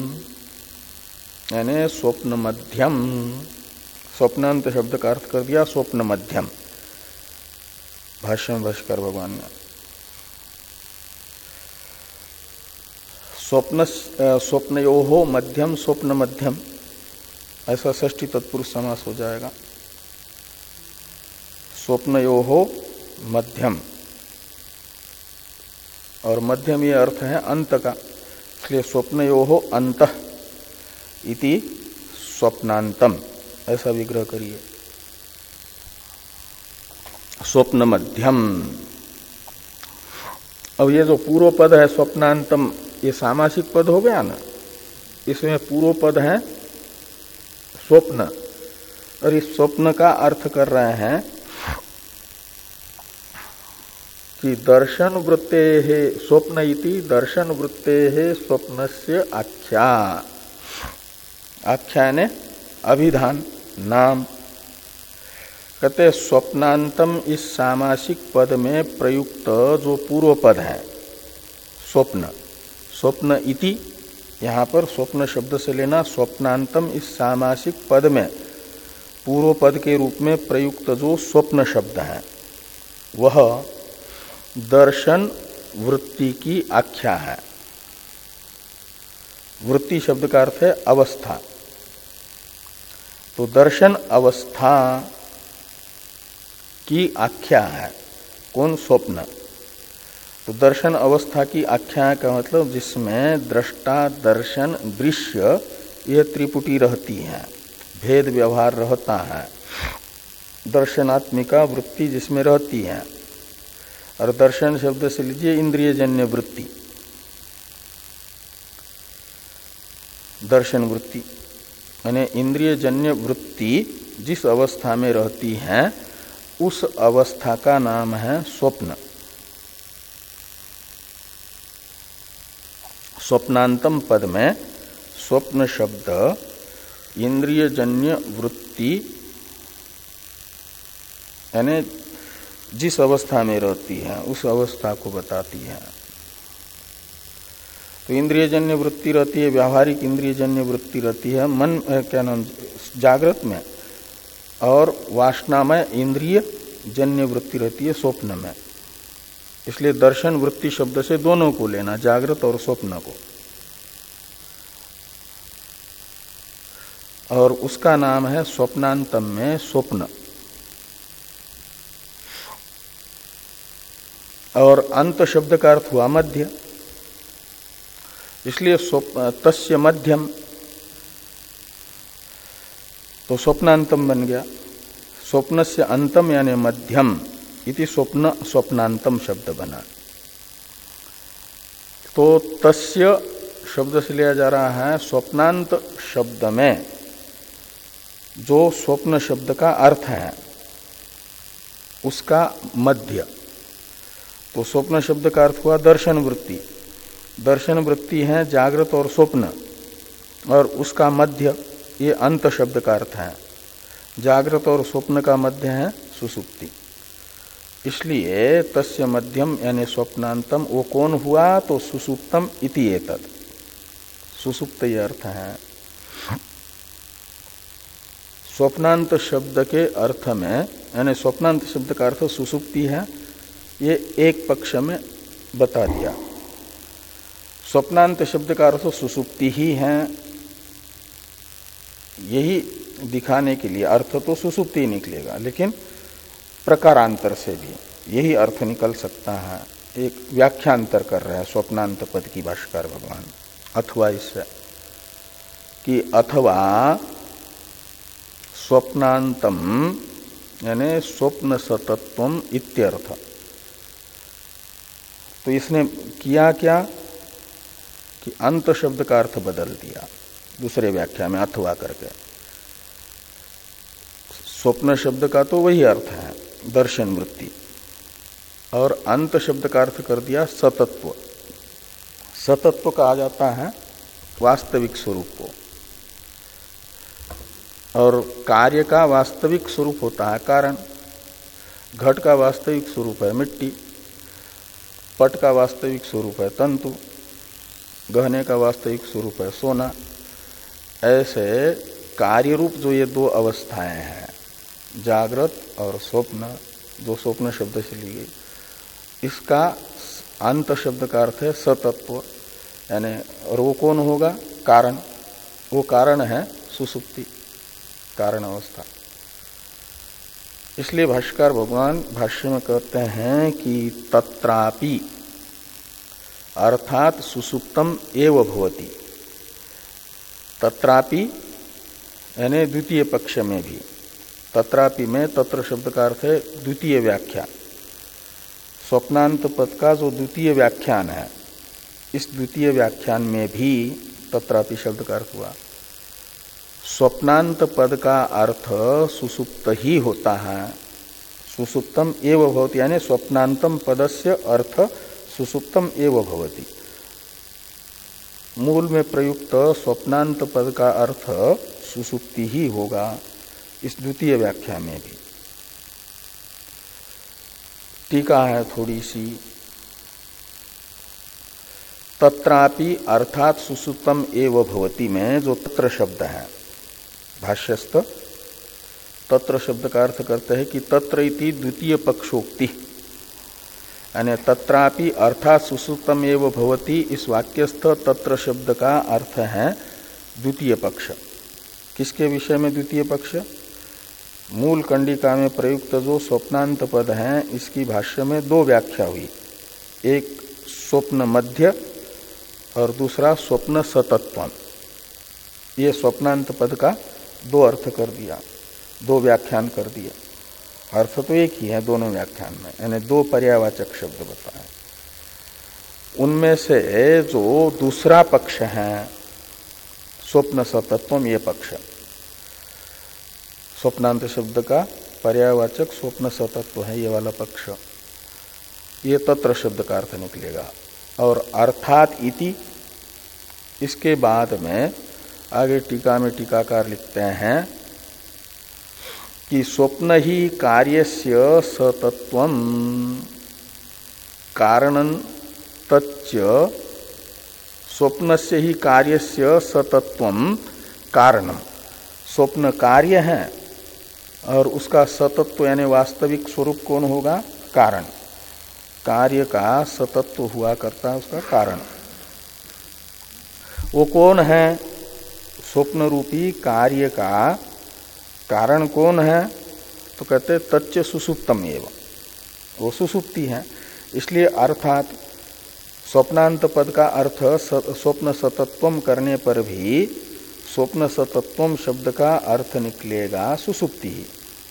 यानी स्वप्न मध्यम, स्वप्नांत शब्द का अर्थ कर दिया स्वप्न मध्यम भाष्य में भाष्यकार भगवान ने। स्वप्न स्वप्नयोहो मध्यम स्वप्न मध्यम, ऐसा षष्ठी तत्पुरुष समास हो जाएगा। स्वप्नयोहो मध्यम, और मध्यम ये अर्थ है अंत का, इसलिए स्वप्नयोहो अंतः इति स्वप्नांतम, ऐसा विग्रह करिए। स्वप्न मध्यम। अब ये जो पूर्व पद है स्वप्नांतम, ये सामासिक पद हो गया ना, इसमें पूर्व पद है स्वप्न, और इस स्वप्न का अर्थ कर रहे हैं कि दर्शन वृत्ते है स्वप्न इति दर्शन वृत्ते है स्वप्नस्य आख्या। आख्या ने अभिधान नाम। कहते स्वप्नांतम इस सामासिक पद में प्रयुक्त जो पूर्व पद है स्वप्न, स्वप्न इति यहाँ पर स्वप्न शब्द से लेना, स्वप्नांतम इस सामासिक पद में पूर्व पद के रूप में प्रयुक्त जो स्वप्न शब्द है वह दर्शन वृत्ति की आख्या है। वृत्ति शब्द का अर्थ है अवस्था, तो दर्शन अवस्था की आख्या है। कौन? स्वप्न। तो दर्शन अवस्था की आख्या का मतलब जिसमें दृष्टा दर्शन दृश्य यह त्रिपुटी रहती है, भेद व्यवहार रहता है, दर्शनात्मिका वृत्ति जिसमें रहती है। और दर्शन शब्द से लीजिए इंद्रियजन्य वृत्ति, दर्शन वृत्ति यानी इंद्रियजन्य वृत्ति जिस अवस्था में रहती है उस अवस्था का नाम है स्वप्न। स्वप्नांतम पद में स्वप्न शब्द इंद्रियजन्य वृत्ति यानी जिस अवस्था में रहती है उस अवस्था को बताती है। तो इंद्रियजन्य वृत्ति रहती है, व्यावहारिक इंद्रियजन्य वृत्ति रहती है मन क्या नाम जागृत में, और वासनामय इंद्रिय जन्य वृत्ति रहती है स्वप्न में। इसलिए दर्शन वृत्ति शब्द से दोनों को लेना, जागृत और स्वप्न को, और उसका नाम है स्वप्नांतम में स्वप्न। और अंत शब्द का अर्थ हुआ मध्य, इसलिए तस्य मध्यम, तो स्वप्नांतम बन गया। स्वप्नस्य अंतम यानी मध्यम इति स्वप्न स्वप्नांतम शब्द बना। तो तस्य शब्द से लिया जा रहा है स्वप्नांत शब्द में जो स्वप्न शब्द का अर्थ है उसका मध्य। तो स्वप्न शब्द का अर्थ हुआ दर्शन वृत्ति। दर्शन वृत्ति है जागृत और स्वप्न, और उसका मध्य ये अंत शब्द का अर्थ है। जागृत और स्वप्न का मध्य है सुसुप्ति। इसलिए तस्य मध्यम यानी स्वप्नांतम वो कौन हुआ, तो सुसुप्तम इति एतत्। सुसुप्त ये अर्थ है। स्वप्नांत शब्द के अर्थ में यानी स्वप्नांत शब्द का अर्थ सुसुप्ति है, ये एक पक्ष में बता दिया। स्वप्नांत शब्द का अर्थ सुसुप्ति ही है, यही दिखाने के लिए अर्थ तो सुसुप्ति ही निकलेगा, लेकिन प्रकारांतर से भी यही अर्थ निकल सकता है। एक व्याख्यांतर कर रहे हैं स्वप्नांत पद की भाष्यकार भगवान। अथवा इससे कि अथवा स्वप्नांतम यानी स्वप्न सतत्वम इत्यर्थ। तो इसने किया क्या कि अंत शब्द का अर्थ बदल दिया दूसरे व्याख्या में अथवा करके। स्वप्न शब्द का तो वही अर्थ है दर्शन वृत्ति, और अंत शब्द का अर्थ कर दिया सतत्व। सतत्व कहा जाता है वास्तविक स्वरूप को, और कार्य का वास्तविक स्वरूप होता है कारण। घट का वास्तविक स्वरूप है मिट्टी, पट का वास्तविक स्वरूप है तंतु, गहने का वास्तविक स्वरूप है सोना। ऐसे कार्य रूप जो ये दो अवस्थाएं हैं जागृत और स्वप्न, जो स्वप्न शब्द से ली गई, इसका अंत शब्द का अर्थ है सतत्व यानी, और वो कौन होगा, कारण। वो कारण है सुसुप्ति, कारण अवस्था। इसलिए भाष्यकार भगवान भाष्य में कहते हैं कि तत्रापि अर्थात सुसुप्तम एव भवति। तत्रापि यानी द्वितीय पक्ष में भी, तत्रापि में तत्र शब्द का अर्थ है द्वितीय व्याख्या। स्वप्नांत पद का जो द्वितीय व्याख्यान है, इस द्वितीय व्याख्यान में भी तत्रापि शब्द का अर्थ हुआ। स्वप्नांत पद का अर्थ सुसुप्त ही होता है। सुसुप्तम एव भवति यानी स्वप्नांतम पदस्य अर्थ सुसुप्तम एव भवति। मूल में प्रयुक्त स्वप्नांत पद का अर्थ सुसुप्ति ही होगा इस द्वितीय व्याख्या में भी। टीका है थोड़ी सी। तत्रापि अर्थात सुसुप्तम एव भवति में जो तत्र शब्द है, भाष्यस्थ तत्र शब्द का अर्थ करते हैं कि तत्र इति द्वितीय पक्षोक्ति, यानी तत्रापि अर्थात सुसुप्तम एव भवति, इस वाक्यस्थ तत्र शब्द का अर्थ है द्वितीय पक्ष। किसके विषय में द्वितीय पक्ष? मूल कंडिका में प्रयुक्त जो स्वप्नांत पद है, इसकी भाष्य में दो व्याख्या हुई, एक स्वप्न मध्य और दूसरा स्वप्न सतत्वम। ये स्वप्नांत पद का दो अर्थ कर दिया, दो व्याख्यान कर दिए। अर्थ तो एक ही है दोनों व्याख्यान में, यानी दो पर्यायवाचक शब्द बताए। उनमें से जो दूसरा पक्ष है स्वप्न सतत्वम, ये पक्ष स्वप्नांत शब्द का पर्यायवाचक स्वप्न सतत्व है, ये वाला पक्ष, ये तत्र शब्द का अर्थ निकलेगा। और अर्थात इति, इसके बाद में आगे टीका में टीकाकार लिखते हैं कि स्वप्न ही कार्यस्य सतत्वम कारणं तच्च, स्वप्नस्य ही कार्यस्य सतत्वम कारणम। स्वप्न कार्य है और उसका सतत्व यानी वास्तविक स्वरूप कौन होगा? कारण। कार्य का सतत्व हुआ करता है उसका कारण। वो कौन है? स्वप्न रूपी कार्य का कारण कौन है? तो कहते तच्च सुसुप्तम एव, वो सुसुप्ति है। इसलिए अर्थात स्वप्नांत पद का अर्थ स्वप्न सतत्वम करने पर भी स्वप्न सतत्वम शब्द का अर्थ निकलेगा सुसुप्ति ही।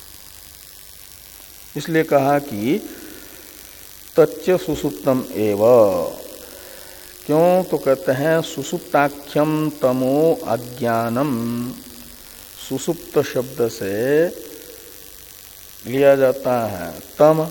इसलिए कहा कि तच्च सुसुप्तम एव, क्यों तो कहते हैं सुसुप्ताख्यम तमो अज्ञानम। सुसुप्त शब्द से लिया जाता है तम,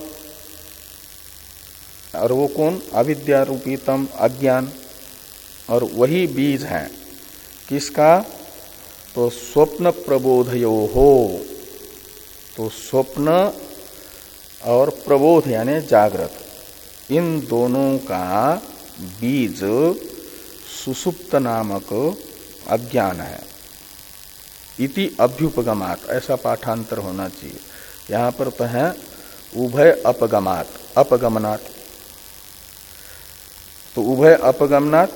और वो कौन? अविद्या रूपी तम, अज्ञान, और वही बीज है किसका? तो स्वप्न प्रबोधयो हो। तो स्वप्न और प्रबोध यानी जागृत, इन दोनों का बीज सुसुप्त नामक अज्ञान है। इति अभ्युपगमात, ऐसा पाठांतर होना चाहिए। यहां पर तो है उभय अपगमात, अपगमनात्। तो उभय अपगमनात्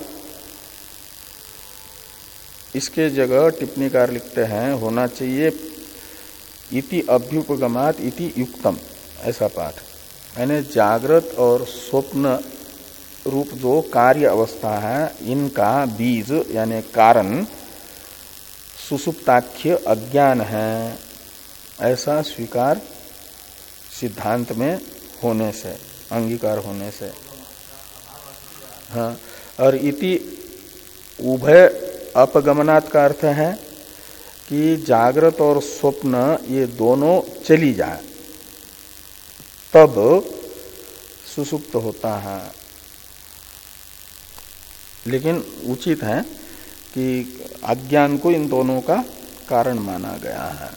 इसके जगह टिप्पणीकार लिखते हैं होना चाहिए इति अभ्युपगमात इति युक्तम, ऐसा पाठ। यानी जागृत और स्वप्न रूप जो कार्य अवस्था है, इनका बीज यानी कारण सुसुप्ताख्य अज्ञान है, ऐसा स्वीकार सिद्धांत में होने से, अंगीकार होने से। हाँ, और इति उभय अपगमनात् का अर्थ है कि जागृत और स्वप्न ये दोनों चली जाए तब सुसुप्त होता है। लेकिन उचित है कि अज्ञान को इन दोनों का कारण माना गया है।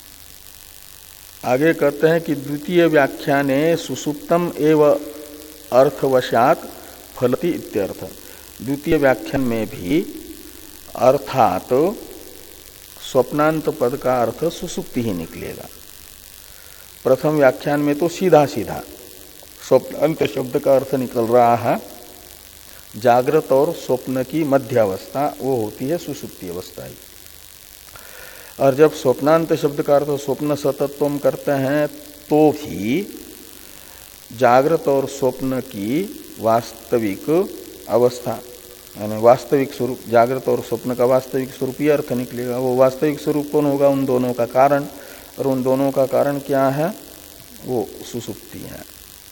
आगे कहते हैं कि द्वितीय व्याख्याने सुसुप्तम एव अर्थवशात फलति इत्यर्थ। द्वितीय व्याख्यान में भी अर्थात स्वप्नांत पद का अर्थ सुसुप्ति ही निकलेगा। प्रथम व्याख्यान में तो सीधा सीधा स्वप्नांत शब्द का अर्थ निकल रहा है जागृत और स्वप्न की मध्य अवस्था, वो होती है सुसुप्ति अवस्था ही। और जब स्वप्नांत शब्द का अर्थ स्वप्न सतत्वम करते हैं तो भी जागृत और स्वप्न की वास्तविक अवस्था यानी वास्तविक स्वरूप, जागृत और स्वप्न का वास्तविक स्वरूप ही अर्थ निकलेगा। वो वास्तविक स्वरूप कौन होगा? उन दोनों का कारण, और उन दोनों का कारण क्या है? वो सुसुप्ति है।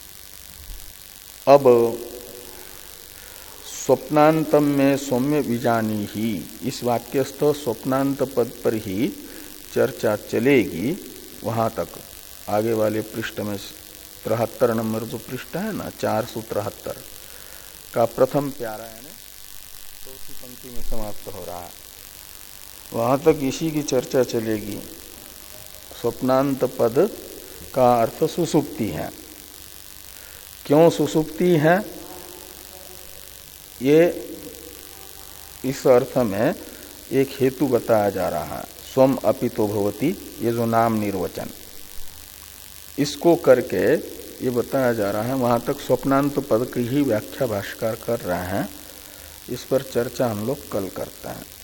अब स्वप्नांतम में सौम्य विजानी ही, इस वाक्यस्थ स्वप्नांत पद पर ही चर्चा चलेगी। वहां तक आगे वाले पृष्ठ में तिहत्तर नंबर जो पृष्ठ है ना, चार सौ तिहत्तर का प्रथम प्यारा यानी चौथी पंक्ति में समाप्त हो रहा है, वहां तक इसी की चर्चा चलेगी। स्वप्नांत पद का अर्थ सुसुप्ति है। क्यों सुसुप्ति है? ये इस अर्थ में एक हेतु बताया जा रहा है। स्वम अपितो भवति, ये जो नाम निर्वचन, इसको करके ये बताया जा रहा है। वहां तक स्वप्नांत पद की ही व्याख्या भाष्यकार कर रहे हैं। इस पर चर्चा हम लोग कल करते हैं।